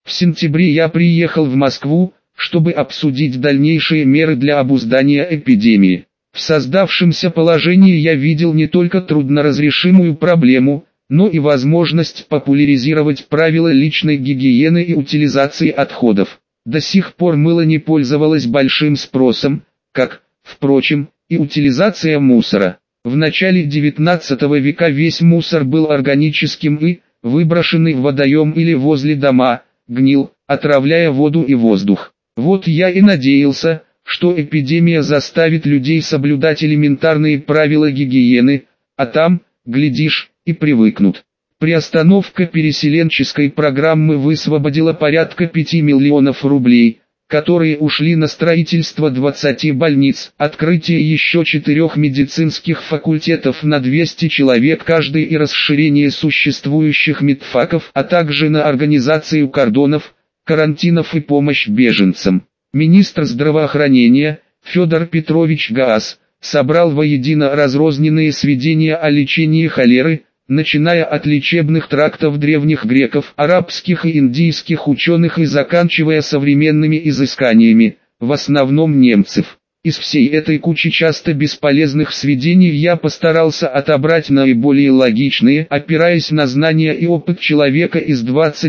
В сентябре я приехал в Москву, чтобы обсудить дальнейшие меры для обуздания эпидемии. В создавшемся положении я видел не только трудноразрешимую проблему, но и возможность популяризировать правила личной гигиены и утилизации отходов. До сих пор мыло не пользовалось большим спросом, как, впрочем, и утилизация мусора. В начале XIX века весь мусор был органическим и, выброшенный в водоем или возле дома, гнил, отравляя воду и воздух. Вот я и надеялся, что эпидемия заставит людей соблюдать элементарные правила гигиены, а там, глядишь, и привыкнут. Приостановка переселенческой программы высвободила порядка 5 миллионов рублей, которые ушли на строительство 20 больниц, открытие еще 4 медицинских факультетов на 200 человек каждый и расширение существующих медфаков, а также на организацию кордонов, карантинов и помощь беженцам. Министр здравоохранения, Федор Петрович Гаас, собрал воедино разрозненные сведения о лечении холеры, начиная от лечебных трактов древних греков, арабских и индийских ученых и заканчивая современными изысканиями, в основном немцев. Из всей этой кучи часто бесполезных сведений я постарался отобрать наиболее логичные, опираясь на знания и опыт человека из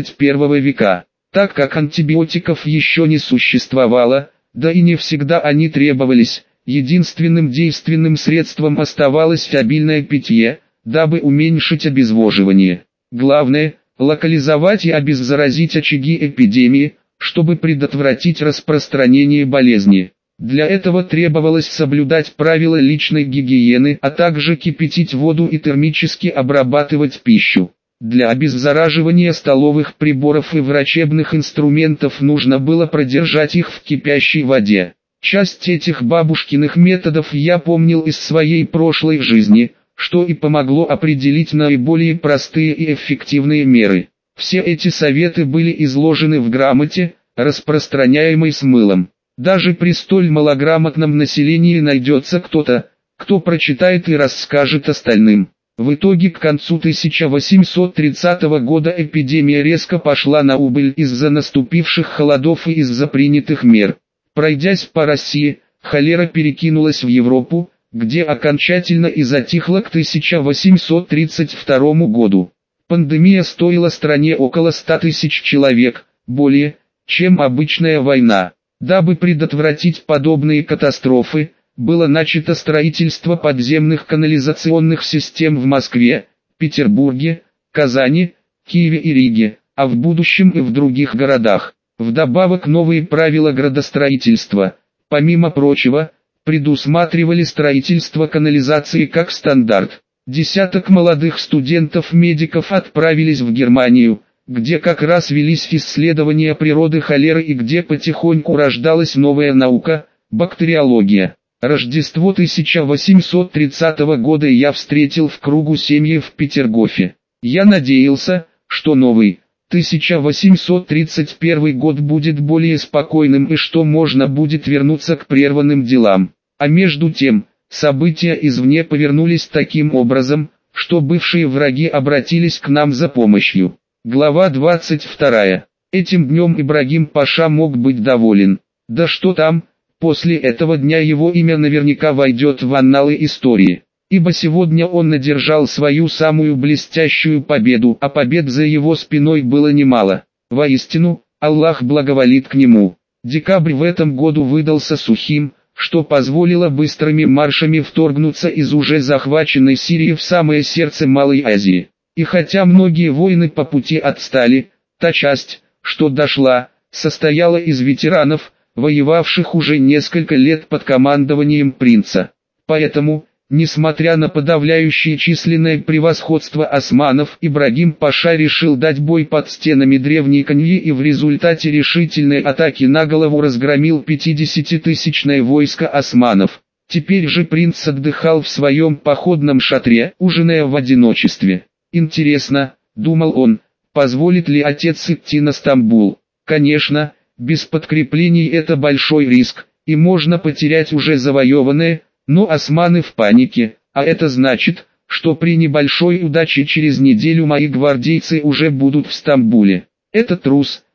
21 века. Так как антибиотиков еще не существовало, да и не всегда они требовались, единственным действенным средством оставалось обильное питье, дабы уменьшить обезвоживание. Главное – локализовать и обеззаразить очаги эпидемии, чтобы предотвратить распространение болезни. Для этого требовалось соблюдать правила личной гигиены, а также кипятить воду и термически обрабатывать пищу. Для обеззараживания столовых приборов и врачебных инструментов нужно было продержать их в кипящей воде. Часть этих бабушкиных методов я помнил из своей прошлой жизни, что и помогло определить наиболее простые и эффективные меры. Все эти советы были изложены в грамоте, распространяемой с мылом. Даже при столь малограмотном населении найдется кто-то, кто прочитает и расскажет остальным. В итоге к концу 1830 года эпидемия резко пошла на убыль из-за наступивших холодов и из-за принятых мер. Пройдясь по России, холера перекинулась в Европу, где окончательно и затихла к 1832 году. Пандемия стоила стране около 100 тысяч человек, более, чем обычная война. Дабы предотвратить подобные катастрофы, было начато строительство подземных канализационных систем в Москве, Петербурге, Казани, Киеве и Риге, а в будущем и в других городах. Вдобавок новые правила градостроительства, помимо прочего, предусматривали строительство канализации как стандарт. Десяток молодых студентов-медиков отправились в Германию, где как раз велись исследования природы холеры и где потихоньку рождалась новая наука – бактериология. Рождество 1830 года я встретил в кругу семьи в Петергофе. Я надеялся, что новый 1831 год будет более спокойным и что можно будет вернуться к прерванным делам. А между тем, события извне повернулись таким образом, что бывшие враги обратились к нам за помощью. Глава 22. Этим днем Ибрагим Паша мог быть доволен. Да что там, после этого дня его имя наверняка войдет в анналы истории. Ибо сегодня он одержал свою самую блестящую победу, а побед за его спиной было немало. Воистину, Аллах благоволит к нему. Декабрь в этом году выдался сухим, что позволило быстрыми маршами вторгнуться из уже захваченной Сирии в самое сердце Малой Азии. И хотя многие воины по пути отстали, та часть, что дошла, состояла из ветеранов, воевавших уже несколько лет под командованием принца. Поэтому, несмотря на подавляющее численное превосходство османов, Ибрагим Паша решил дать бой под стенами древней Коньи и в результате решительной атаки на голову разгромил 50-тысячное войско османов. Теперь же принц отдыхал в своем походном шатре, ужиная в одиночестве. Интересно, думал он, позволит ли отец идти на Стамбул? Конечно, без подкреплений это большой риск, и можно потерять уже завоеванное, но османы в панике, а это значит, что при небольшой удаче через неделю мои гвардейцы уже будут в Стамбуле. Это трус,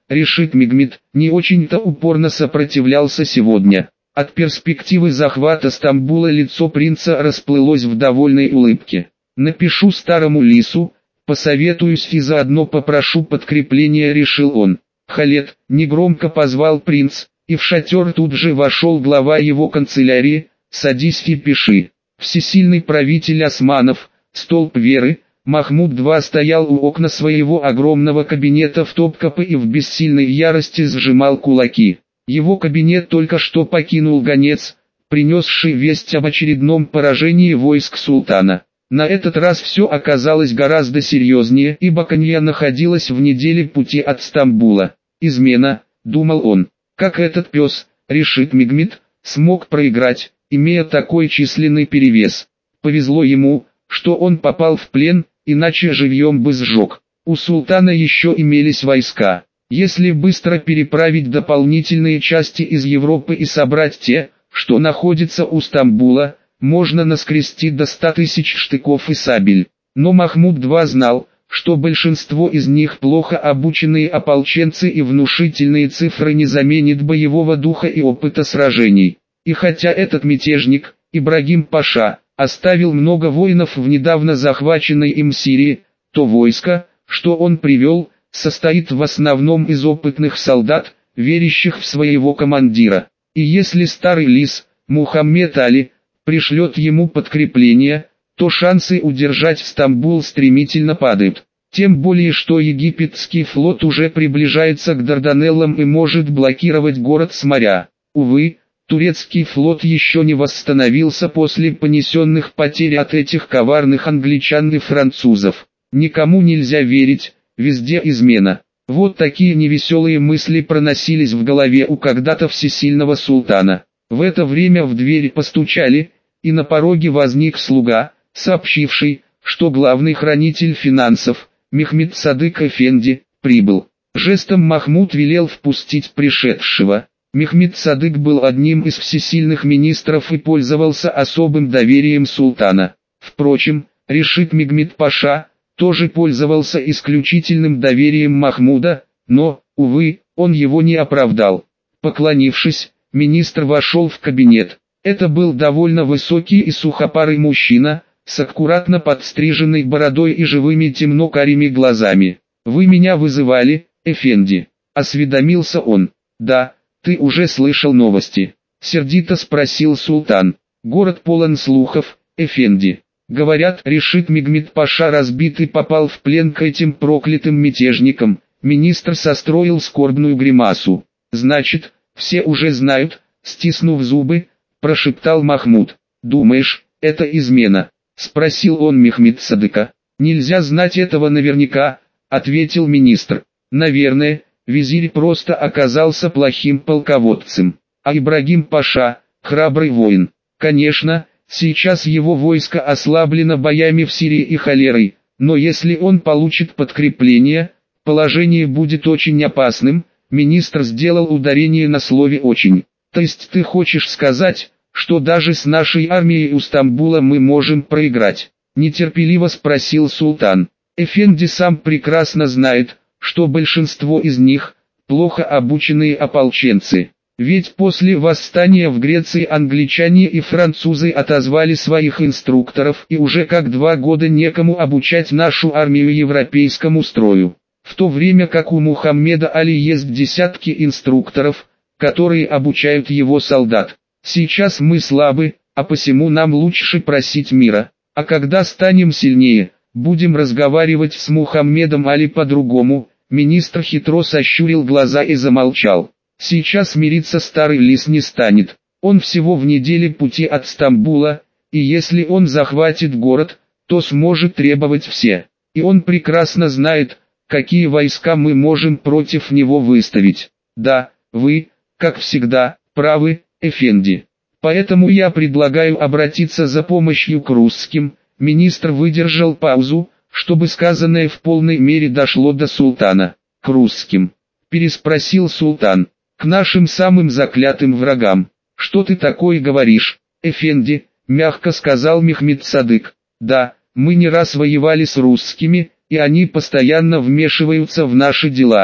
Решит Мигмет, не очень-то упорно сопротивлялся сегодня. От перспективы захвата Стамбула лицо принца расплылось в довольной улыбке. «Напишу старому лису, посоветуюсь и заодно попрошу подкрепления», — решил он. «Халед», — негромко позвал принц, и в шатер тут же вошел глава его канцелярии. «Садись и пиши». Всесильный правитель османов, столб веры, Махмуд II стоял у окна своего огромного кабинета в Топкапы и в бессильной ярости сжимал кулаки. Его кабинет только что покинул гонец, принесший весть об очередном поражении войск султана. На этот раз все оказалось гораздо серьезнее, ибо Конья находилась в неделе пути от Стамбула. «Измена», — думал он, — «как этот пес, Решит Мигмет, смог проиграть, имея такой численный перевес. Повезло ему, что он попал в плен, иначе живьем бы сжег. У султана еще имелись войска. Если быстро переправить дополнительные части из Европы и собрать те, что находятся у Стамбула, можно наскрести до 100 тысяч штыков и сабель. Но Махмуд II знал, что большинство из них плохо обученные ополченцы, и внушительные цифры не заменят боевого духа и опыта сражений. И хотя этот мятежник, Ибрагим Паша, оставил много воинов в недавно захваченной им Сирии, то войско, что он привел, состоит в основном из опытных солдат, верящих в своего командира. И если старый лис, Мухаммед Али, пришлет ему подкрепление, то шансы удержать Стамбул стремительно падают. Тем более, что египетский флот уже приближается к Дарданеллам и может блокировать город с моря. Увы, турецкий флот еще не восстановился после понесенных потерь от этих коварных англичан и французов. Никому нельзя верить, везде измена. Вот такие невеселые мысли проносились в голове у когда-то всесильного султана. В это время в дверь постучали, и на пороге возник слуга, сообщивший, что главный хранитель финансов, Мехмед Садык Эфенди, прибыл. Жестом Махмуд велел впустить пришедшего. Мехмед Садык был одним из всесильных министров и пользовался особым доверием султана. Впрочем, Решит Мигмет Паша тоже пользовался исключительным доверием Махмуда, но, увы, он его не оправдал. Поклонившись, министр вошел в кабинет. Это был довольно высокий и сухопарый мужчина, с аккуратно подстриженной бородой и живыми темно-карими глазами. «Вы меня вызывали, Эфенди?» — осведомился он. «Да, ты уже слышал новости?» — сердито спросил султан. «Город полон слухов, Эфенди. Говорят, Решит Мигмет Паша разбит и попал в плен к этим проклятым мятежникам». Министр состроил скорбную гримасу. «Значит, все уже знают», — стиснув зубы, прошептал Махмуд. «Думаешь, это измена?» — спросил он Мехмед Садыка. «Нельзя знать этого наверняка», — ответил министр. «Наверное, визирь просто оказался плохим полководцем, а Ибрагим Паша — храбрый воин. Конечно, сейчас его войско ослаблено боями в Сирии и холерой, но если он получит подкрепление, положение будет очень опасным». Министр сделал ударение на слове «очень». «То есть ты хочешь сказать, что даже с нашей армией у Стамбула мы можем проиграть?» — нетерпеливо спросил султан. «Эфенди сам прекрасно знает, что большинство из них – плохо обученные ополченцы. Ведь после восстания в Греции англичане и французы отозвали своих инструкторов, и уже как 2 года некому обучать нашу армию европейскому строю. В то время как у Мухаммеда Али есть десятки инструкторов, которые обучают его солдат. Сейчас мы слабы, а посему нам лучше просить мира, а когда станем сильнее, будем разговаривать с Мухаммедом Али по-другому». Министр хитро сощурил глаза и замолчал. Сейчас мириться старый лис не станет. Он всего в неделе пути от Стамбула, и если он захватит город, то сможет требовать все. И он прекрасно знает, какие войска мы можем против него выставить. Да, вы, как всегда, правы, Эфенди. Поэтому я предлагаю обратиться за помощью к русским. Министр выдержал паузу, чтобы сказанное в полной мере дошло до султана. «К русским?» – переспросил султан. «К нашим самым заклятым врагам. Что ты такое говоришь, Эфенди?» – мягко сказал Мехмед Садык. «Да, мы не раз воевали с русскими, и они постоянно вмешиваются в наши дела.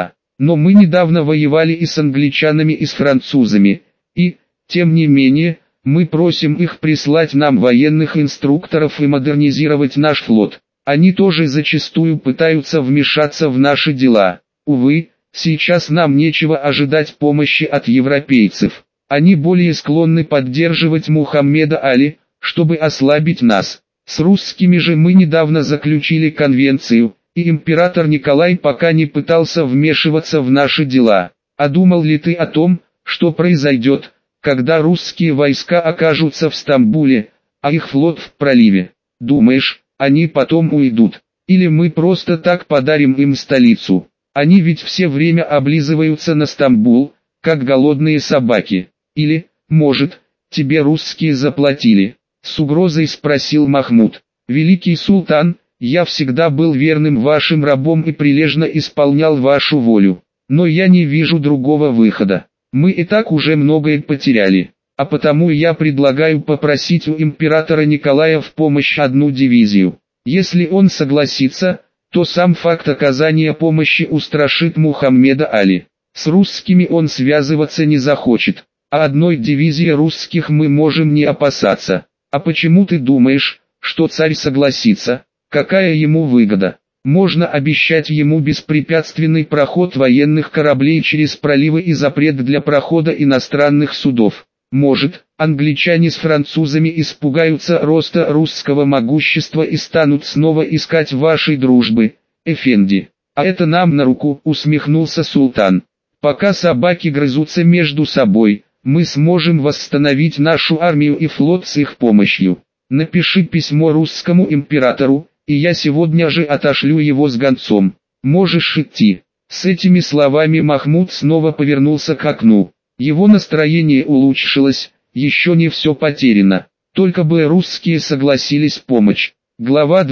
Но мы недавно воевали и с англичанами, и с французами, и, тем не менее, мы просим их прислать нам военных инструкторов и модернизировать наш флот. Они тоже зачастую пытаются вмешаться в наши дела. Увы, сейчас нам нечего ожидать помощи от европейцев. Они более склонны поддерживать Мухаммеда Али, чтобы ослабить нас. С русскими же мы недавно заключили конвенцию, и император Николай пока не пытался вмешиваться в наши дела. А думал ли ты о том, что произойдет, когда русские войска окажутся в Стамбуле, а их флот в проливе? Думаешь, они потом уйдут? Или мы просто так подарим им столицу? Они ведь все время облизываются на Стамбул, как голодные собаки. Или, может, тебе русские заплатили? С угрозой спросил Махмуд. Великий султан, я всегда был верным вашим рабом и прилежно исполнял вашу волю. Но я не вижу другого выхода. Мы и так уже многое потеряли. А потому я предлагаю попросить у императора Николая в помощь одну дивизию. Если он согласится, то сам факт оказания помощи устрашит Мухаммеда Али. С русскими он связываться не захочет. А одной дивизии русских мы можем не опасаться. А почему ты думаешь, что царь согласится? Какая ему выгода? Можно обещать ему беспрепятственный проход военных кораблей через проливы и запрет для прохода иностранных судов. Может, англичане с французами испугаются роста русского могущества и станут снова искать вашей дружбы, эфенди. А это нам на руку, усмехнулся султан. Пока собаки грызутся между собой, мы сможем восстановить нашу армию и флот с их помощью. Напиши письмо русскому императору, и я сегодня же отошлю его с гонцом. Можешь идти. С этими словами Махмуд снова повернулся к окну. Его настроение улучшилось, еще не все потеряно. Только бы русские согласились помочь. Глава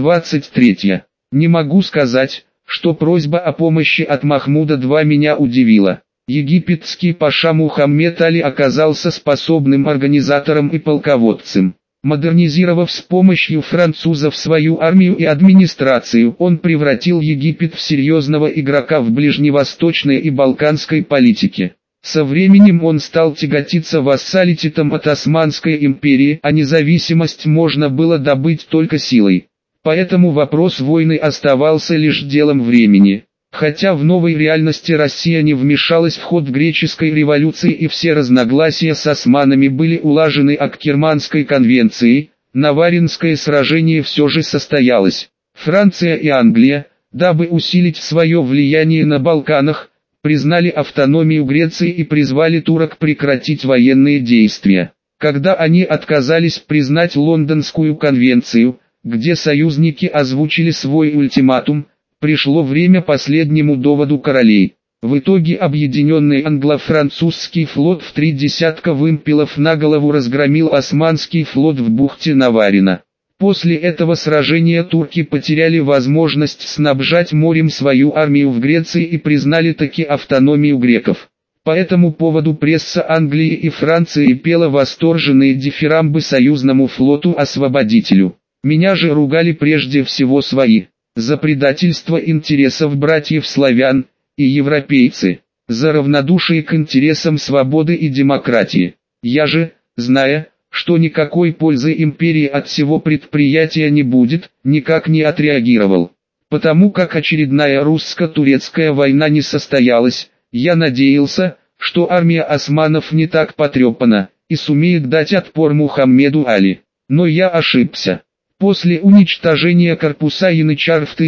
23. Не могу сказать, что просьба о помощи от Махмуда II меня удивила. Египетский паша Мухаммед Али оказался способным организатором и полководцем. Модернизировав с помощью французов свою армию и администрацию, он превратил Египет в серьезного игрока в ближневосточной и балканской политике. Со временем он стал тяготиться вассалитетом от Османской империи, а независимость можно было добыть только силой. Поэтому вопрос войны оставался лишь делом времени. Хотя в новой реальности Россия не вмешалась в ход греческой революции и все разногласия с османами были улажены Аккерманской конвенцией, Наваринское сражение все же состоялось. Франция и Англия, дабы усилить свое влияние на Балканах, признали автономию Греции и призвали турок прекратить военные действия. Когда они отказались признать Лондонскую конвенцию, где союзники озвучили свой ультиматум, пришло время последнему доводу королей. В итоге объединенный англо-французский флот в 3 десятка вымпелов на голову разгромил османский флот в бухте Наварина. После этого сражения турки потеряли возможность снабжать морем свою армию в Греции и признали таки автономию греков. По этому поводу пресса Англии и Франции пела восторженные дифирамбы союзному флоту-освободителю. Меня же ругали прежде всего свои. За предательство интересов братьев-славян и европейцы, за равнодушие к интересам свободы и демократии. Я же, зная, что никакой пользы империи от всего предприятия не будет, никак не отреагировал. Потому как очередная русско-турецкая война не состоялась, я надеялся, что армия османов не так потрепана и сумеет дать отпор Мухаммеду Али. Но я ошибся. После уничтожения корпуса янычар в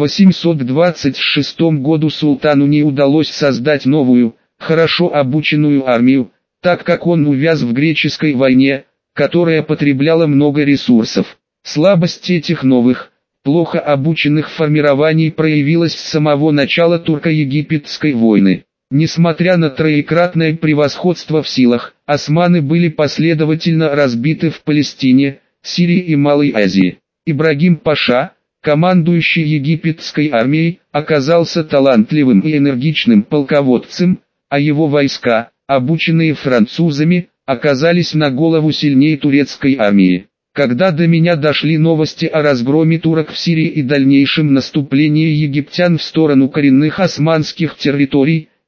1826 году султану не удалось создать новую, хорошо обученную армию, так как он увяз в греческой войне, которая потребляла много ресурсов. Слабость этих новых, плохо обученных формирований проявилась с самого начала турко-египетской войны. Несмотря на троекратное превосходство в силах, османы были последовательно разбиты в Палестине, Сирии и Малой Азии. Ибрагим Паша, командующий египетской армией, оказался талантливым и энергичным полководцем, а его войска, обученные французами, оказались на голову сильнее турецкой армии. Когда до меня дошли новости о разгроме турок в Сирии и дальнейшем наступлении египтян в сторону коренных османских территорий,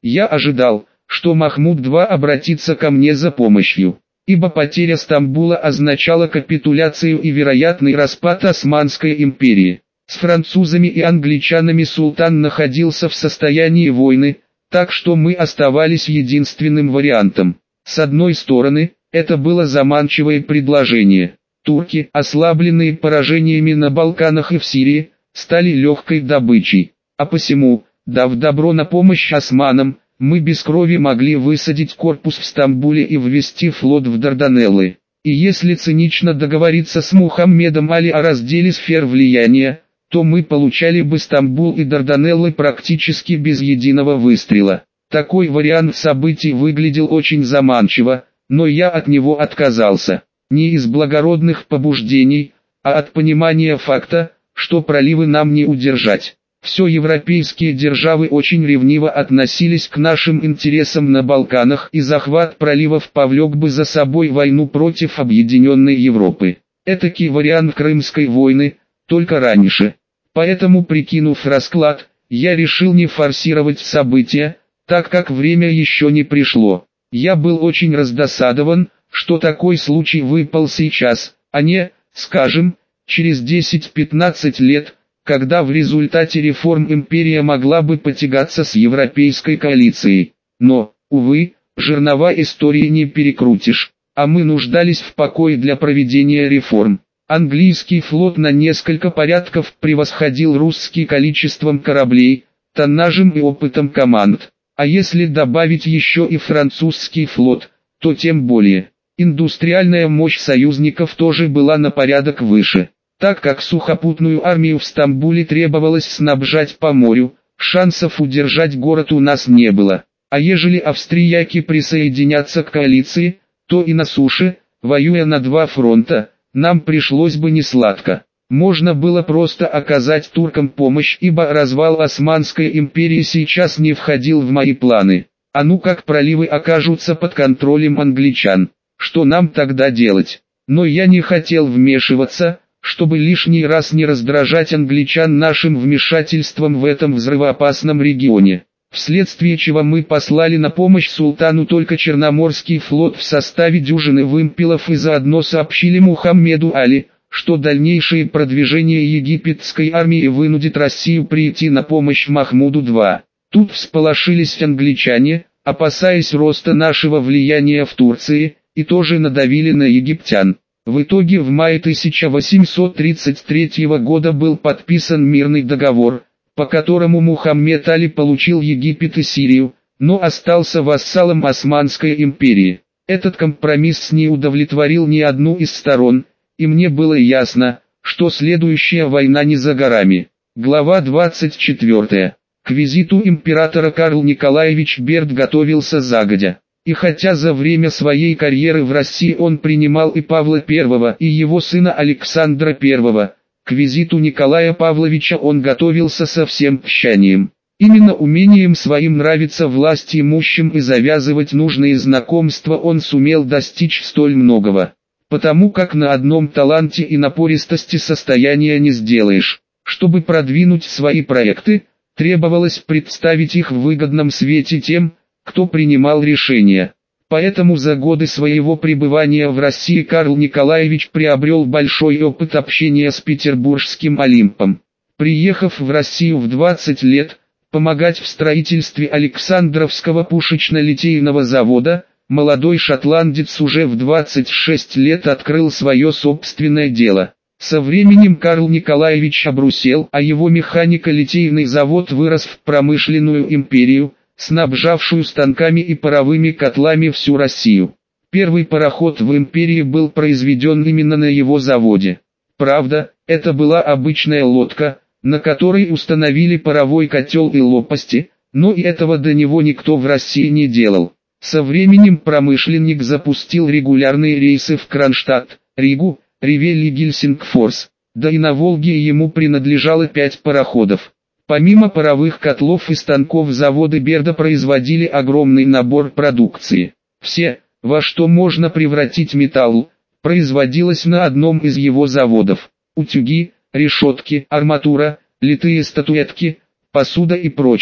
Я ожидал, что Махмуд-2 обратится ко мне за помощью, ибо потеря Стамбула означала капитуляцию и вероятный распад Османской империи. С французами и англичанами султан находился в состоянии войны, так что мы оставались единственным вариантом. С одной стороны, это было заманчивое предложение. Турки, ослабленные поражениями на Балканах и в Сирии, стали легкой добычей. А посему, дав добро на помощь османам, мы без крови могли высадить корпус в Стамбуле и ввести флот в Дарданеллы. И если цинично договориться с Мухаммедом Али о разделе сфер влияния, то мы получали бы Стамбул и Дарданеллы практически без единого выстрела. Такой вариант событий выглядел очень заманчиво, но я от него отказался. Не из благородных побуждений, а от понимания факта, что проливы нам не удержать. Все европейские державы очень ревниво относились к нашим интересам на Балканах, и захват проливов повлек бы за собой войну против объединенной Европы. Этакий вариант Крымской войны, только раньше. Поэтому, прикинув расклад, я решил не форсировать события, так как время еще не пришло. Я был очень раздосадован, что такой случай выпал сейчас, а не, скажем, через 10-15 лет, когда в результате реформ империя могла бы потягаться с европейской коалицией. Но, увы, жернова истории не перекрутишь, а мы нуждались в покое для проведения реформ. Английский флот на несколько порядков превосходил русский количеством кораблей, тоннажем и опытом команд. А если добавить еще и французский флот, то тем более. Индустриальная мощь союзников тоже была на порядок выше. Так как сухопутную армию в Стамбуле требовалось снабжать по морю, шансов удержать город у нас не было. А ежели австрияки присоединятся к коалиции, то и на суше, воюя на два фронта, нам пришлось бы несладко. Можно было просто оказать туркам помощь, ибо развал Османской империи сейчас не входил в мои планы. А ну как проливы окажутся под контролем англичан, что нам тогда делать? Но я не хотел вмешиваться, чтобы лишний раз не раздражать англичан нашим вмешательством в этом взрывоопасном регионе. Вследствие чего мы послали на помощь султану только Черноморский флот в составе дюжины вымпелов и заодно сообщили Мухаммеду Али, что дальнейшее продвижение египетской армии вынудит Россию прийти на помощь Махмуду-2. Тут всполошились англичане, опасаясь роста нашего влияния в Турции, и тоже надавили на египтян. В итоге в мае 1833 года был подписан мирный договор, по которому Мухаммед Али получил Египет и Сирию, но остался вассалом Османской империи. Этот компромисс не удовлетворил ни одну из сторон, и мне было ясно, что следующая война не за горами. Глава 24. К визиту императора Карл Николаевич Берд готовился загодя. И хотя за время своей карьеры в России он принимал и Павла I, и его сына Александра I, к визиту Николая Павловича он готовился со всем тщанием. Именно умением своим нравиться власть имущим и завязывать нужные знакомства он сумел достичь столь многого. Потому как на одном таланте и напористости состояния не сделаешь. Чтобы продвинуть свои проекты, требовалось представить их в выгодном свете тем, кто принимал решения. Поэтому за годы своего пребывания в России Карл Николаевич приобрел большой опыт общения с петербургским Олимпом. Приехав в Россию в 20 лет, помогать в строительстве Александровского пушечно-литейного завода, молодой шотландец уже в 26 лет открыл свое собственное дело. Со временем Карл Николаевич обрусел, а его механико-литейный завод вырос в промышленную империю, снабжавшую станками и паровыми котлами всю Россию. Первый пароход в империи был произведен именно на его заводе. Правда, это была обычная лодка, на которой установили паровой котел и лопасти, но и этого до него никто в России не делал. Со временем промышленник запустил регулярные рейсы в Кронштадт, Ригу, Ревель и Гельсингфорс, да и на Волге ему принадлежало 5 пароходов. Помимо паровых котлов и станков заводы Берда производили огромный набор продукции. Все, во что можно превратить металл, производилось на одном из его заводов. Утюги, решетки, арматура, литые статуэтки, посуда и прочее.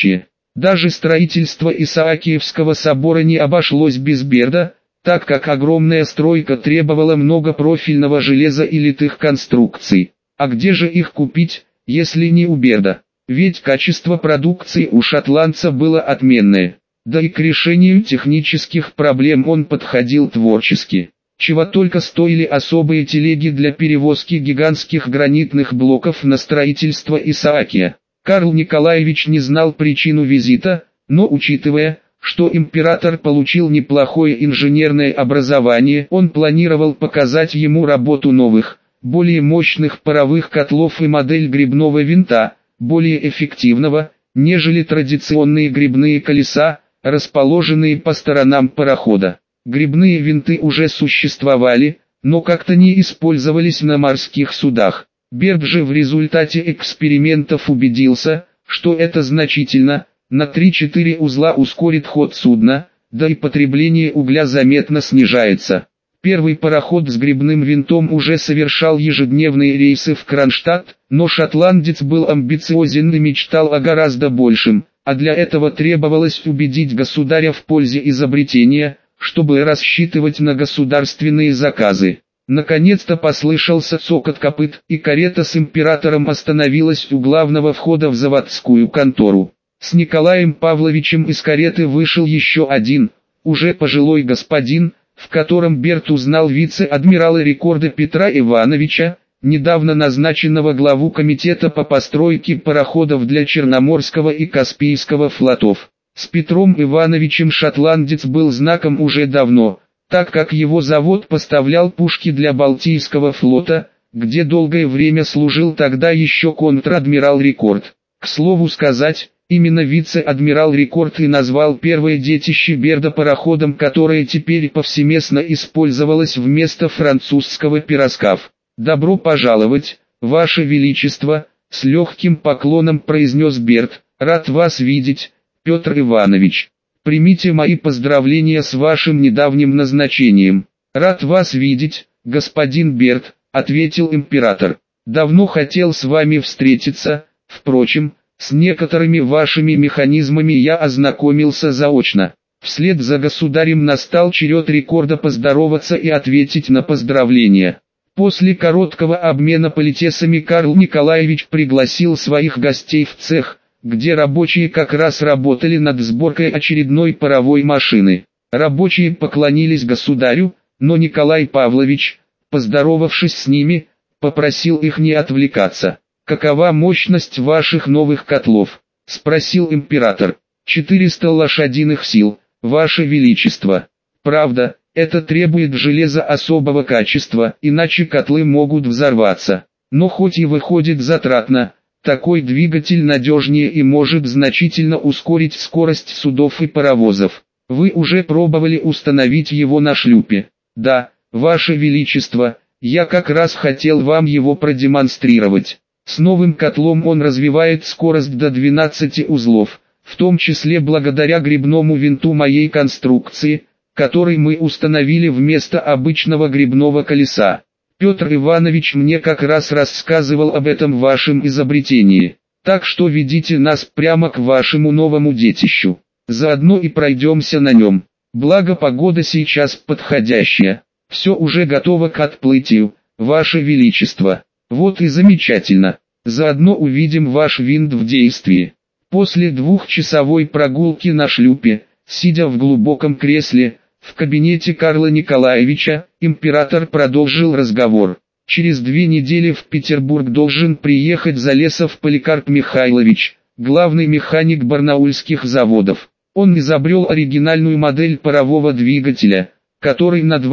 Даже строительство Исаакиевского собора не обошлось без Берда, так как огромная стройка требовала многопрофильного железа и литых конструкций. А где же их купить, если не у Берда? Ведь качество продукции у шотландца было отменное. Да и к решению технических проблем он подходил творчески. Чего только стоили особые телеги для перевозки гигантских гранитных блоков на строительство Исаакия. Карл Николаевич не знал причину визита, но учитывая, что император получил неплохое инженерное образование, он планировал показать ему работу новых, более мощных паровых котлов и модель гребного винта, более эффективного, нежели традиционные гребные колеса, расположенные по сторонам парохода. Гребные винты уже существовали, но как-то не использовались на морских судах. Берд же в результате экспериментов убедился, что это значительно, на 3-4 узла ускорит ход судна, да и потребление угля заметно снижается. Первый пароход с гребным винтом уже совершал ежедневные рейсы в Кронштадт, но шотландец был амбициозен и мечтал о гораздо большем, а для этого требовалось убедить государя в пользе изобретения, чтобы рассчитывать на государственные заказы. Наконец-то послышался цокот копыт, и карета с императором остановилась у главного входа в заводскую контору. С Николаем Павловичем из кареты вышел еще один, уже пожилой господин, в котором Берд узнал вице-адмирала рекорда Петра Ивановича, недавно назначенного главу комитета по постройке пароходов для Черноморского и Каспийского флотов. С Петром Ивановичем шотландец был знаком уже давно, так как его завод поставлял пушки для Балтийского флота, где долгое время служил тогда еще контр-адмирал Рекорд. К слову сказать, именно вице-адмирал Рекорд и назвал первое детище Берда пароходом, которое теперь повсеместно использовалось вместо французского пироскав. «Добро пожаловать, Ваше Величество», — с легким поклоном произнес Берд, — «рад вас видеть, Петр Иванович. Примите мои поздравления с вашим недавним назначением». «Рад вас видеть, господин Берд», — ответил император. «Давно хотел с вами встретиться, впрочем, с некоторыми вашими механизмами я ознакомился заочно». Вслед за государем настал черед Рекорда поздороваться и ответить на поздравления. После короткого обмена политесами Карл Николаевич пригласил своих гостей в цех, где рабочие как раз работали над сборкой очередной паровой машины. Рабочие поклонились государю, но Николай Павлович, поздоровавшись с ними, попросил их не отвлекаться. «Какова мощность ваших новых котлов?» – спросил император. 400 лошадиных сил, Ваше Величество. Правда, это требует железа особого качества, иначе котлы могут взорваться. Но хоть и выходит затратно, такой двигатель надежнее и может значительно ускорить скорость судов и паровозов. Вы уже пробовали установить его на шлюпе? Да, Ваше Величество, я как раз хотел вам его продемонстрировать. С новым котлом он развивает скорость до 12 узлов, в том числе благодаря гребному винту моей конструкции, который мы установили вместо обычного гребного колеса. Петр Иванович мне как раз рассказывал об этом вашем изобретении. Так что ведите нас прямо к вашему новому детищу. Заодно и пройдемся на нем. Благо погода сейчас подходящая. Все уже готово к отплытию, Ваше Величество. Вот и замечательно. Заодно увидим ваш винт в действии. После двухчасовой прогулки на шлюпе, сидя в глубоком кресле, в кабинете Карла Николаевича, император продолжил разговор. Через 2 недели в Петербург должен приехать Залесов Поликарп Михайлович, главный механик барнаульских заводов. Он изобрел оригинальную модель парового двигателя, который на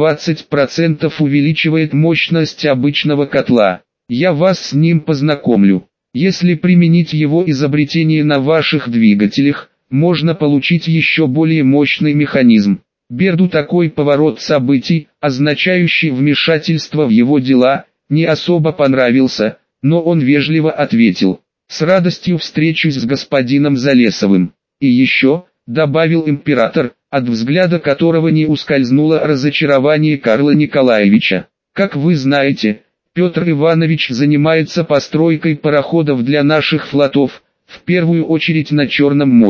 20% увеличивает мощность обычного котла. Я вас с ним познакомлю. Если применить его изобретение на ваших двигателях, можно получить еще более мощный механизм. Берду такой поворот событий, означающий вмешательство в его дела, не особо понравился, но он вежливо ответил: «С радостью встречусь с господином Залесовым». И еще, добавил император, от взгляда которого не ускользнуло разочарование Карла Николаевича: «Как вы знаете, Петр Иванович занимается постройкой пароходов для наших флотов, в первую очередь на Черном море.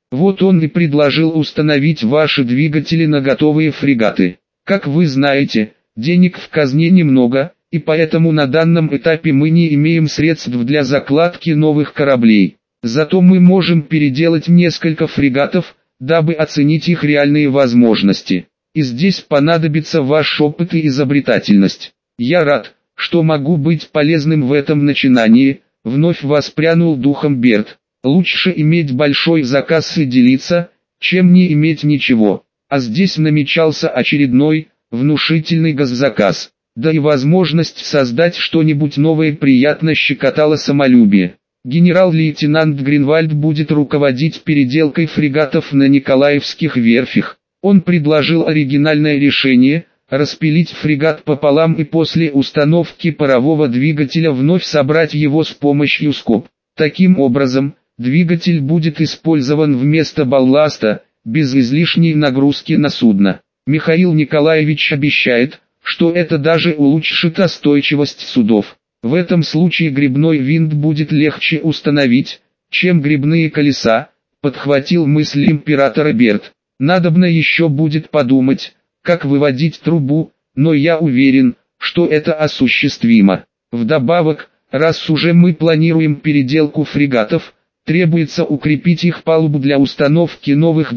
Вот он и предложил установить ваши двигатели на готовые фрегаты. Как вы знаете, денег в казне немного, и поэтому на данном этапе мы не имеем средств для закладки новых кораблей. Зато мы можем переделать несколько фрегатов, дабы оценить их реальные возможности. И здесь понадобится ваш опыт и изобретательность. Я рад, что могу быть полезным в этом начинании, вновь воспрянул духом Берт. Лучше иметь большой заказ и делиться, чем не иметь ничего. А здесь намечался очередной, внушительный госзаказ. Да и возможность создать что-нибудь новое приятно щекотала самолюбие. Генерал-лейтенант Гринвальд будет руководить переделкой фрегатов на Николаевских верфях. Он предложил оригинальное решение – распилить фрегат пополам и после установки парового двигателя вновь собрать его с помощью скоб. Таким образом, двигатель будет использован вместо балласта, без излишней нагрузки на судно. Михаил Николаевич обещает, что это даже улучшит остойчивость судов. В этом случае гребной винт будет легче установить, чем гребные колеса, подхватил мысль императора Берт. Надобно еще будет подумать, как выводить трубу, но я уверен, что это осуществимо. Вдобавок, раз уже мы планируем переделку фрегатов, требуется укрепить их палубу для установки новых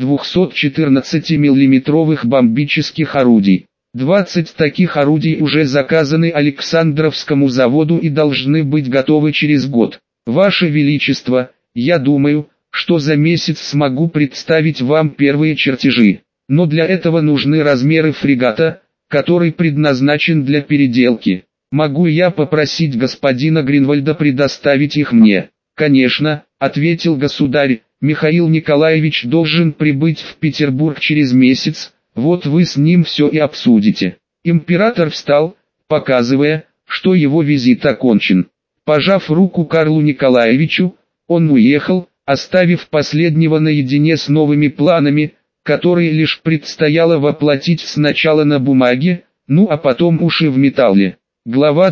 214 миллиметровых бомбических орудий. 20 таких орудий уже заказаны Александровскому заводу и должны быть готовы через год. Ваше Величество, я думаю, что за месяц смогу представить вам первые чертежи. Но для этого нужны размеры фрегата, который предназначен для переделки. Могу я попросить господина Гринвальда предоставить их мне? Конечно, ответил государь, Михаил Николаевич должен прибыть в Петербург через месяц. Вот вы с ним все и обсудите. Император встал, показывая, что его визит окончен. Пожав руку Карлу Николаевичу, он уехал, оставив последнего наедине с новыми планами, которые лишь предстояло воплотить сначала на бумаге, ну а потом уж и в металле. Глава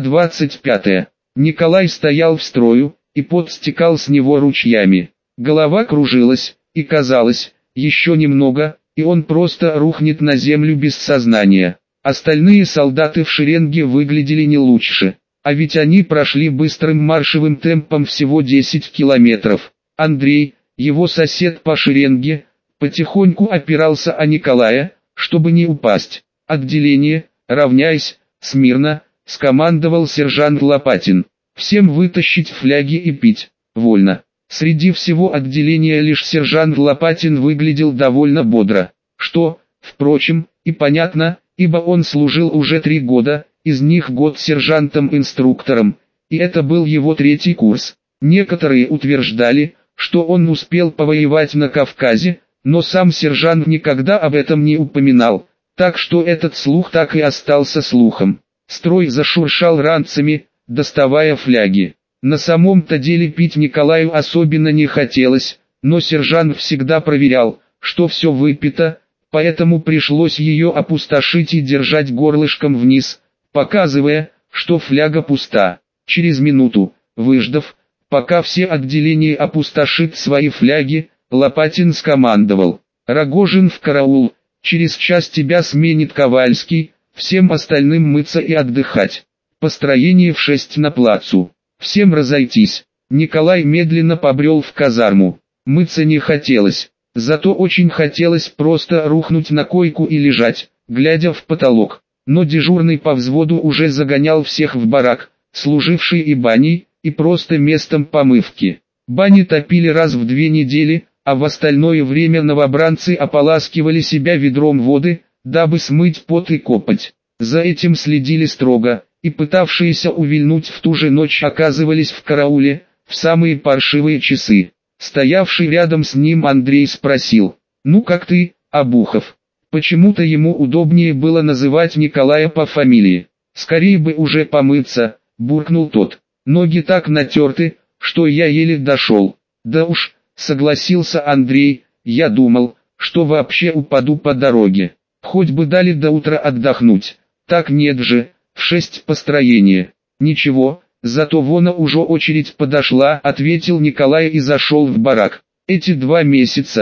25. Николай стоял в строю, и пот стекал с него ручьями. Голова кружилась, и казалось, еще немного, и он просто рухнет на землю без сознания. Остальные солдаты в шеренге выглядели не лучше, а ведь они прошли быстрым маршевым темпом всего 10 километров. Андрей, его сосед по шеренге, потихоньку опирался о Николая, чтобы не упасть. «Отделение, равняйсь, смирно», — скомандовал сержант Лопатин. «Всем вытащить фляги и пить, вольно». Среди всего отделения лишь сержант Лопатин выглядел довольно бодро, что, впрочем, и понятно, ибо он служил уже 3 года, из них год сержантом-инструктором, и это был его 3-й курс. Некоторые утверждали, что он успел повоевать на Кавказе, но сам сержант никогда об этом не упоминал, так что этот слух так и остался слухом. Строй зашуршал ранцами, доставая фляги. На самом-то деле пить Николаю особенно не хотелось, но сержант всегда проверял, что все выпито, поэтому пришлось ее опустошить и держать горлышком вниз, показывая, что фляга пуста. Через минуту, выждав, пока все отделения опустошит свои фляги, Лопатин скомандовал: «Рогожин в караул, через час тебя сменит Ковальский, всем остальным мыться и отдыхать. Построение в 6 на плацу. Всем разойтись». Николай медленно побрел в казарму. Мыться не хотелось, зато очень хотелось просто рухнуть на койку и лежать, глядя в потолок. Но дежурный по взводу уже загонял всех в барак, служивший и баней, и просто местом помывки. Бани топили раз в 2 недели, а в остальное время новобранцы ополаскивали себя ведром воды, дабы смыть пот и копоть. За этим следили строго, и пытавшиеся увильнуть в ту же ночь оказывались в карауле, в самые паршивые часы. Стоявший рядом с ним Андрей спросил: «Ну как ты, Обухов?» Почему-то ему удобнее было называть Николая по фамилии. «Скорее бы уже помыться», — буркнул тот. «Ноги так натерты, что я еле дошел». «Да уж», — согласился Андрей, — «я думал, что вообще упаду по дороге. Хоть бы дали до утра отдохнуть. Так нет же, в 6 построение». «Ничего, зато вон уже очередь подошла», — ответил Николай и зашел в барак. «Эти 2 месяца,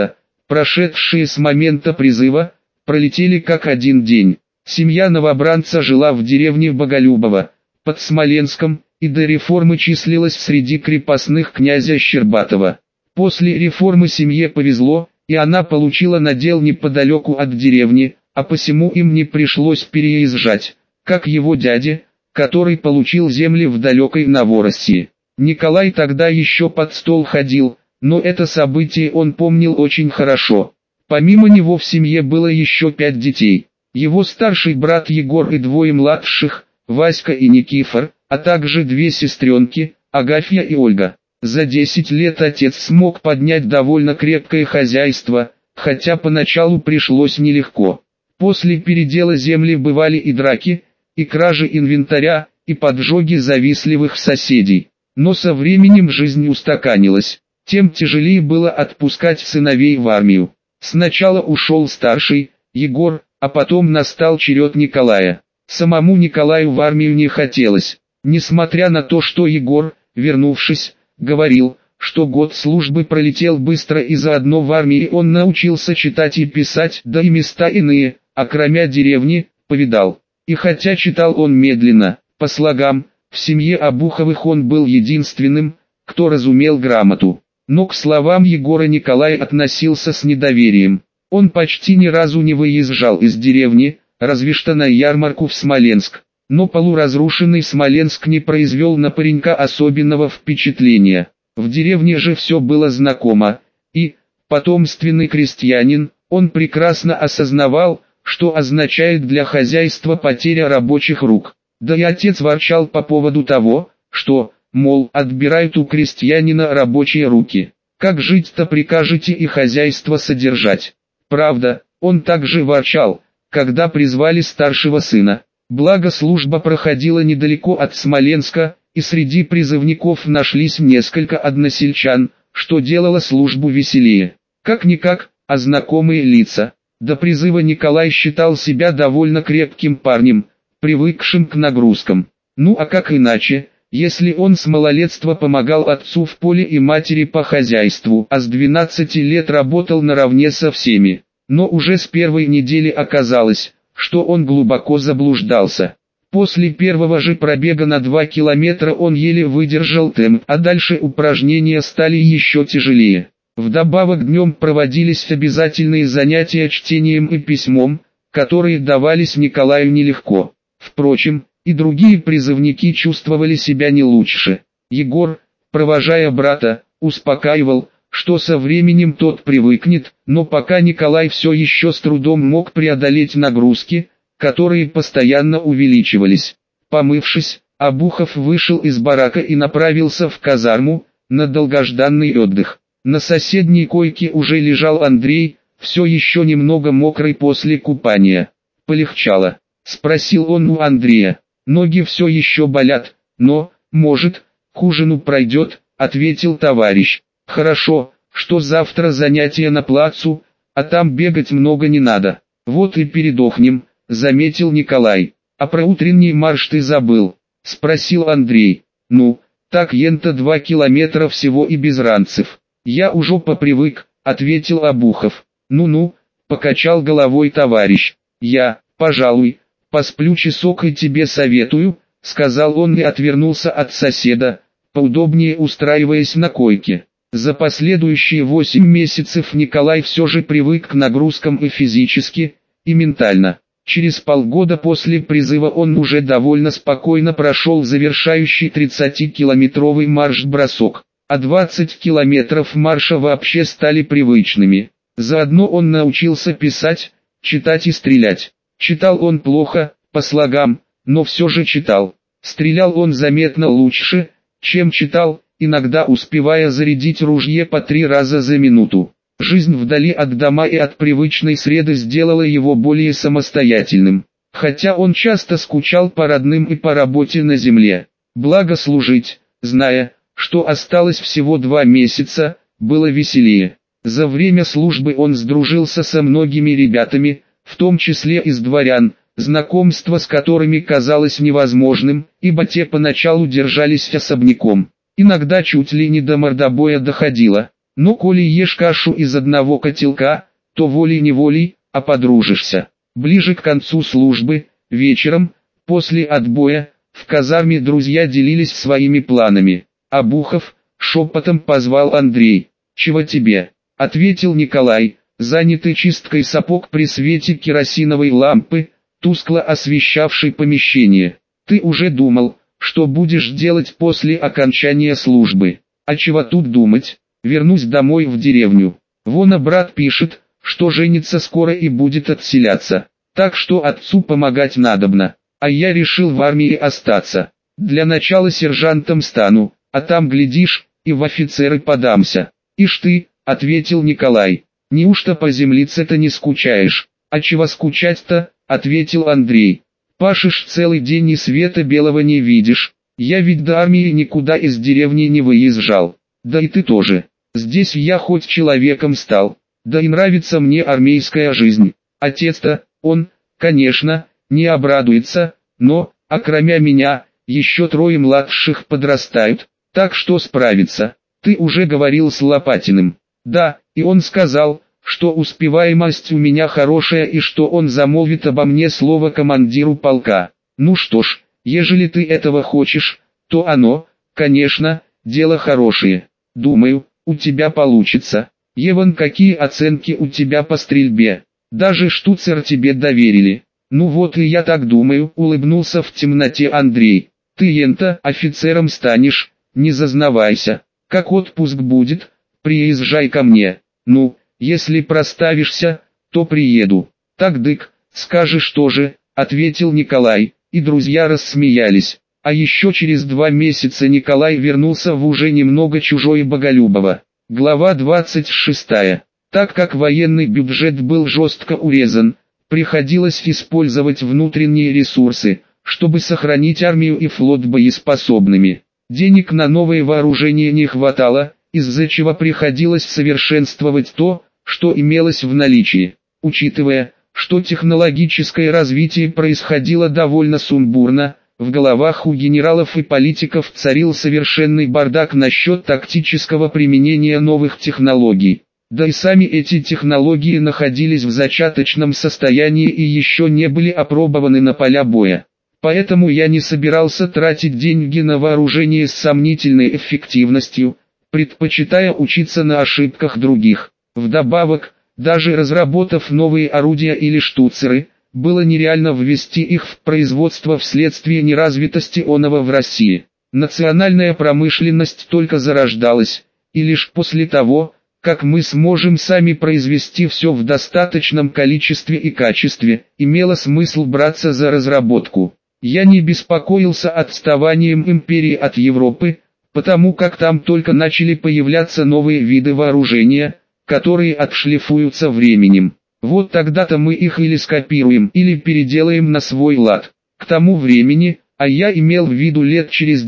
прошедшие с момента призыва, пролетели как один день. Семья новобранца жила в деревне Боголюбово, под Смоленском, и до реформы числилась среди крепостных князя Щербатова. После реформы семье повезло, и она получила надел неподалеку от деревни, а посему им не пришлось переезжать, как его дяде, который получил земли в далекой Новороссии. Николай тогда еще под стол ходил, но это событие он помнил очень хорошо. Помимо него в семье было еще 5 детей. Его старший брат Егор и двое младших, Васька и Никифор, а также 2 сестренки, Агафья и Ольга. За 10 лет отец смог поднять довольно крепкое хозяйство, хотя поначалу пришлось нелегко. После передела земли бывали и драки, и кражи инвентаря, и поджоги завистливых соседей. Но со временем жизнь устаканилась, тем тяжелее было отпускать сыновей в армию. Сначала ушел старший, Егор, а потом настал черед Николая. Самому Николаю в армию не хотелось, несмотря на то, что Егор, вернувшись, говорил, что год службы пролетел быстро и заодно в армии он научился читать и писать, да и места иные, окромя деревни, повидал. И хотя читал он медленно, по слогам, в семье Обуховых он был единственным, кто разумел грамоту. Но к словам Егора Николай относился с недоверием. Он почти ни разу не выезжал из деревни, разве что на ярмарку в Смоленск. Но полуразрушенный Смоленск не произвел на паренька особенного впечатления. В деревне же все было знакомо, и, потомственный крестьянин, он прекрасно осознавал, что означает для хозяйства потеря рабочих рук. Да и отец ворчал по поводу того, что, мол, отбирают у крестьянина рабочие руки. Как жить-то прикажете и хозяйство содержать? Правда, он также ворчал, когда призвали старшего сына. Благо служба проходила недалеко от Смоленска, и среди призывников нашлись несколько односельчан, что делало службу веселее. Как-никак, а знакомые лица. До призыва Николай считал себя довольно крепким парнем, привыкшим к нагрузкам. Ну а как иначе, если он с малолетства помогал отцу в поле и матери по хозяйству, а с 12 лет работал наравне со всеми. Но уже с первой недели оказалось, что он глубоко заблуждался. После первого же пробега на 2 километра он еле выдержал темп, а дальше упражнения стали еще тяжелее. Вдобавок днем проводились обязательные занятия чтением и письмом, которые давались Николаю нелегко. Впрочем, и другие призывники чувствовали себя не лучше. Егор, провожая брата, успокаивал, что со временем тот привыкнет, но пока Николай все еще с трудом мог преодолеть нагрузки, которые постоянно увеличивались. Помывшись, Обухов вышел из барака и направился в казарму, на долгожданный отдых. На соседней койке уже лежал Андрей, все еще немного мокрый после купания. «Полегчало?» — спросил он у Андрея. «Ноги все еще болят, но, может, к ужину пройдет», — ответил товарищ. «Хорошо, что завтра занятия на плацу, а там бегать много не надо. Вот и передохнем», — заметил Николай. «А про утренний марш ты забыл?» — спросил Андрей. «Ну, так ента 2 километра всего и без ранцев». «Я уже попривык», — ответил Обухов. «Ну-ну», — покачал головой товарищ. «Я, пожалуй, посплю часок и тебе советую», — сказал он и отвернулся от соседа, поудобнее устраиваясь на койке. За последующие 8 месяцев Николай все же привык к нагрузкам и физически, и ментально. Через полгода после призыва он уже довольно спокойно прошел завершающий 30-километровый марш-бросок. А 20 километров марша вообще стали привычными. Заодно он научился писать, читать и стрелять. Читал он плохо, по слогам, но все же читал. Стрелял он заметно лучше, чем читал, иногда успевая зарядить ружье по 3 раза за минуту. Жизнь вдали от дома и от привычной среды сделала его более самостоятельным. Хотя он часто скучал по родным и по работе на земле. Благо служить, зная, что осталось всего 2 месяца, было веселее. За время службы он сдружился со многими ребятами, в том числе из дворян, знакомство с которыми казалось невозможным, ибо те поначалу держались особняком. Иногда чуть ли не до мордобоя доходило. Но коли ешь кашу из одного котелка, то волей-неволей, а подружишься. Ближе к концу службы, вечером, после отбоя, в казарме друзья делились своими планами. Обухов шепотом позвал Андрей. «Чего тебе?» — ответил Николай, занятый чисткой сапог при свете керосиновой лампы, тускло освещавшей помещение. «Ты уже думал, что будешь делать после окончания службы? А чего тут думать? Вернусь домой в деревню. Вон брат пишет, что женится скоро и будет отселяться. Так что отцу помогать надобно. А я решил в армии остаться. Для начала сержантом стану, а там глядишь, и в офицеры подамся». «Ишь ты», — ответил Николай, — «неужто по землице-то не скучаешь?» «А чего скучать-то?» — ответил Андрей. «Пашешь целый день и света белого не видишь. Я ведь до армии никуда из деревни не выезжал. Да и ты тоже. Здесь я хоть человеком стал. Да и нравится мне армейская жизнь. Отец-то, он, конечно, не обрадуется, но, окромя меня, еще 3 младших подрастают, так что справится. Ты уже говорил с Лопатиным?» «Да, и он сказал, что успеваемость у меня хорошая и что он замолвит обо мне слово командиру полка. Ну что ж, ежели ты этого хочешь, то оно, конечно, дело хорошее. Думаю, у тебя получится. Еван, какие оценки у тебя по стрельбе? Даже штуцер тебе доверили». «Ну вот и я так думаю», — улыбнулся в темноте Андрей. «Ты ента офицером станешь, не зазнавайся. Как отпуск будет, приезжай ко мне. Ну, если проставишься, то приеду». «Так дык, скажешь тоже», — ответил Николай, и друзья рассмеялись. А еще через 2 месяца Николай вернулся в уже немного чужое Боголюбово. Глава 26. Так как военный бюджет был жестко урезан, приходилось использовать внутренние ресурсы, чтобы сохранить армию и флот боеспособными. Денег на новое вооружение не хватало, из-за чего приходилось совершенствовать то, что имелось в наличии. Учитывая, что технологическое развитие происходило довольно сумбурно, в головах у генералов и политиков царил совершенный бардак насчет тактического применения новых технологий. Да и сами эти технологии находились в зачаточном состоянии и еще не были опробованы на поля боя. Поэтому я не собирался тратить деньги на вооружение с сомнительной эффективностью, предпочитая учиться на ошибках других. Вдобавок, даже разработав новые орудия или штуцеры, было нереально ввести их в производство вследствие неразвитости оного в России. Национальная промышленность только зарождалась, и лишь после того, как мы сможем сами произвести все в достаточном количестве и качестве, имело смысл браться за разработку. Я не беспокоился отставанием империи от Европы, потому как там только начали появляться новые виды вооружения, которые отшлифуются временем. Вот тогда-то мы их или скопируем, или переделаем на свой лад. К тому времени, а я имел в виду лет через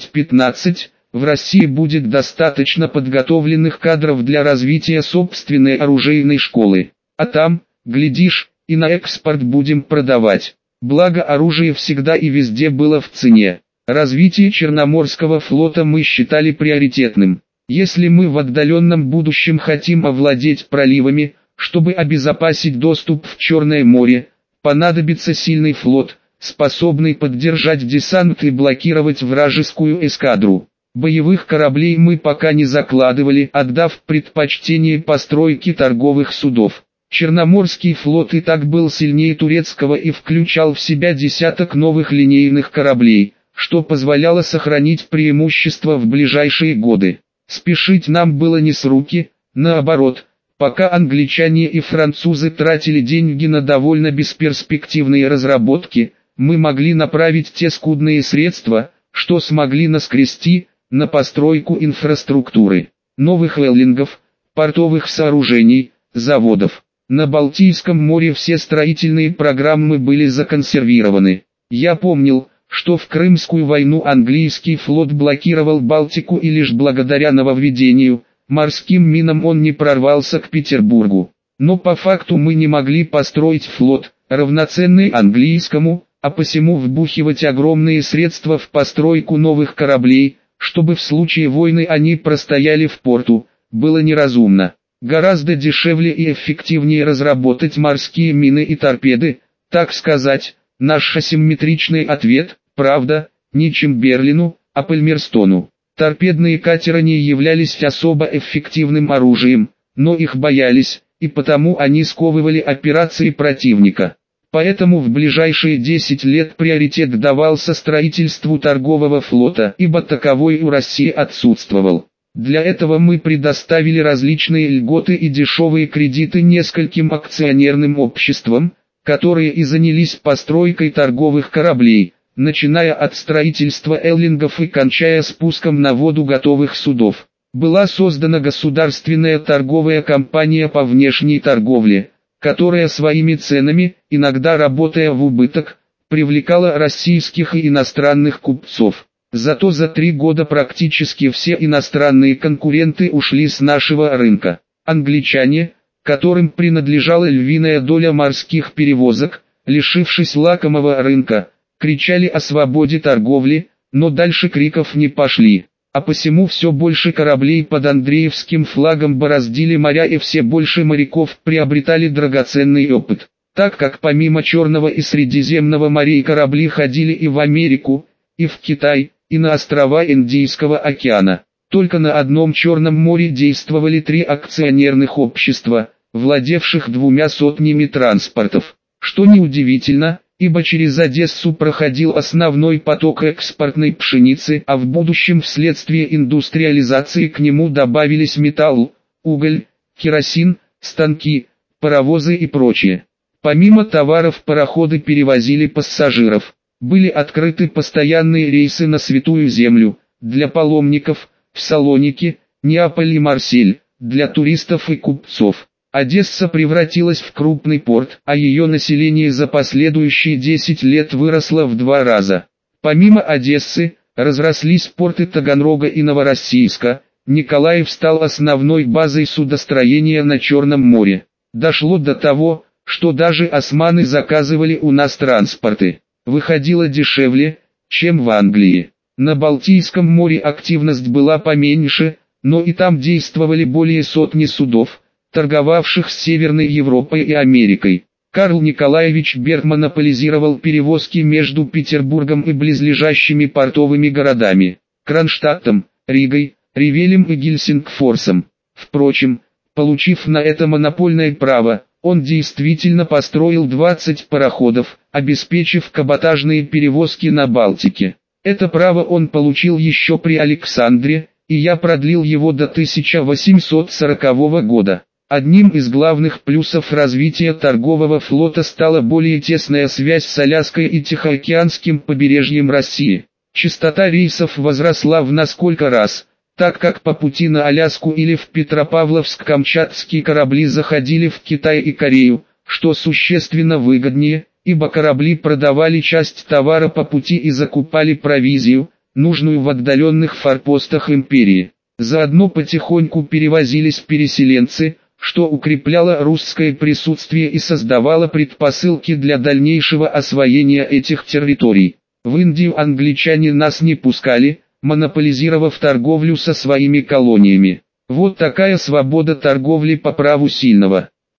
10-15, в России будет достаточно подготовленных кадров для развития собственной оружейной школы. А там, глядишь, и на экспорт будем продавать. Благо оружие всегда и везде было в цене. Развитие Черноморского флота мы считали приоритетным. Если мы в отдаленном будущем хотим овладеть проливами, чтобы обезопасить доступ в Черное море, понадобится сильный флот, способный поддержать десант и блокировать вражескую эскадру. Боевых кораблей мы пока не закладывали, отдав предпочтение постройке торговых судов. Черноморский флот и так был сильнее турецкого и включал в себя десяток новых линейных кораблей, что позволяло сохранить преимущество в ближайшие годы. Спешить нам было не с руки, наоборот, пока англичане и французы тратили деньги на довольно бесперспективные разработки, мы могли направить те скудные средства, что смогли наскрести, на постройку инфраструктуры, новых веллингов, портовых сооружений, заводов. На Балтийском море все строительные программы были законсервированы. Я помнил, что в Крымскую войну английский флот блокировал Балтику и лишь благодаря нововведению, морским минам он не прорвался к Петербургу. Но по факту мы не могли построить флот, равноценный английскому, а посему вбухивать огромные средства в постройку новых кораблей, чтобы в случае войны они простояли в порту, было неразумно. Гораздо дешевле и эффективнее разработать морские мины и торпеды, так сказать, наш асимметричный ответ, правда, не Чемберлину, а Пальмерстону. Торпедные катера не являлись особо эффективным оружием, но их боялись, и потому они сковывали операции противника. Поэтому в ближайшие 10 лет приоритет давался строительству торгового флота, ибо таковой у России отсутствовал. Для этого мы предоставили различные льготы и дешевые кредиты нескольким акционерным обществам, которые и занялись постройкой торговых кораблей, начиная от строительства эллингов и кончая спуском на воду готовых судов. Была создана государственная торговая компания по внешней торговле, которая своими ценами, иногда работая в убыток, привлекала российских и иностранных купцов. Зато за 3 года практически все иностранные конкуренты ушли с нашего рынка. Англичане, которым принадлежала львиная доля морских перевозок, лишившись лакомого рынка, кричали о свободе торговли, но дальше криков не пошли. А посему все больше кораблей под Андреевским флагом бороздили моря и все больше моряков приобретали драгоценный опыт. Так как помимо Черного и Средиземного морей корабли ходили и в Америку, и в Китай, и на острова Индийского океана. Только на одном Черном море действовали 3 акционерных общества, владевших 200 транспортов. Что неудивительно, ибо через Одессу проходил основной поток экспортной пшеницы, а в будущем вследствие индустриализации к нему добавились металл, уголь, керосин, станки, паровозы и прочее. Помимо товаров пароходы перевозили пассажиров. Были открыты постоянные рейсы на Святую Землю, для паломников, в Салоники, Неаполь и Марсель, для туристов и купцов. Одесса превратилась в крупный порт, а ее население за последующие 10 лет выросло в 2 раза. Помимо Одессы, разрослись порты Таганрога и Новороссийска, Николаев стал основной базой судостроения на Черном море. Дошло до того, что даже османы заказывали у нас транспорты. Выходило дешевле, чем в Англии. На Балтийском море активность была поменьше, но и там действовали более сотни судов, торговавших с Северной Европой и Америкой. Карл Николаевич Берг монополизировал перевозки между Петербургом и близлежащими портовыми городами, Кронштадтом, Ригой, Ревелем и Гельсингфорсом. Впрочем, получив на это монопольное право, он действительно построил 20 пароходов, обеспечив каботажные перевозки на Балтике. Это право он получил еще при Александре, и я продлил его до 1840 года. Одним из главных плюсов развития торгового флота стала более тесная связь с Аляской и Тихоокеанским побережьем России. Частота рейсов возросла в несколько раз, так как по пути на Аляску или в Петропавловск камчатские корабли заходили в Китай и Корею, что существенно выгоднее, ибо корабли продавали часть товара по пути и закупали провизию, нужную в отдаленных форпостах империи. Заодно потихоньку перевозились переселенцы, что укрепляло русское присутствие и создавало предпосылки для дальнейшего освоения этих территорий. В Индию англичане нас не пускали, монополизировав торговлю со своими колониями. Вот такая свобода торговли по праву сильного.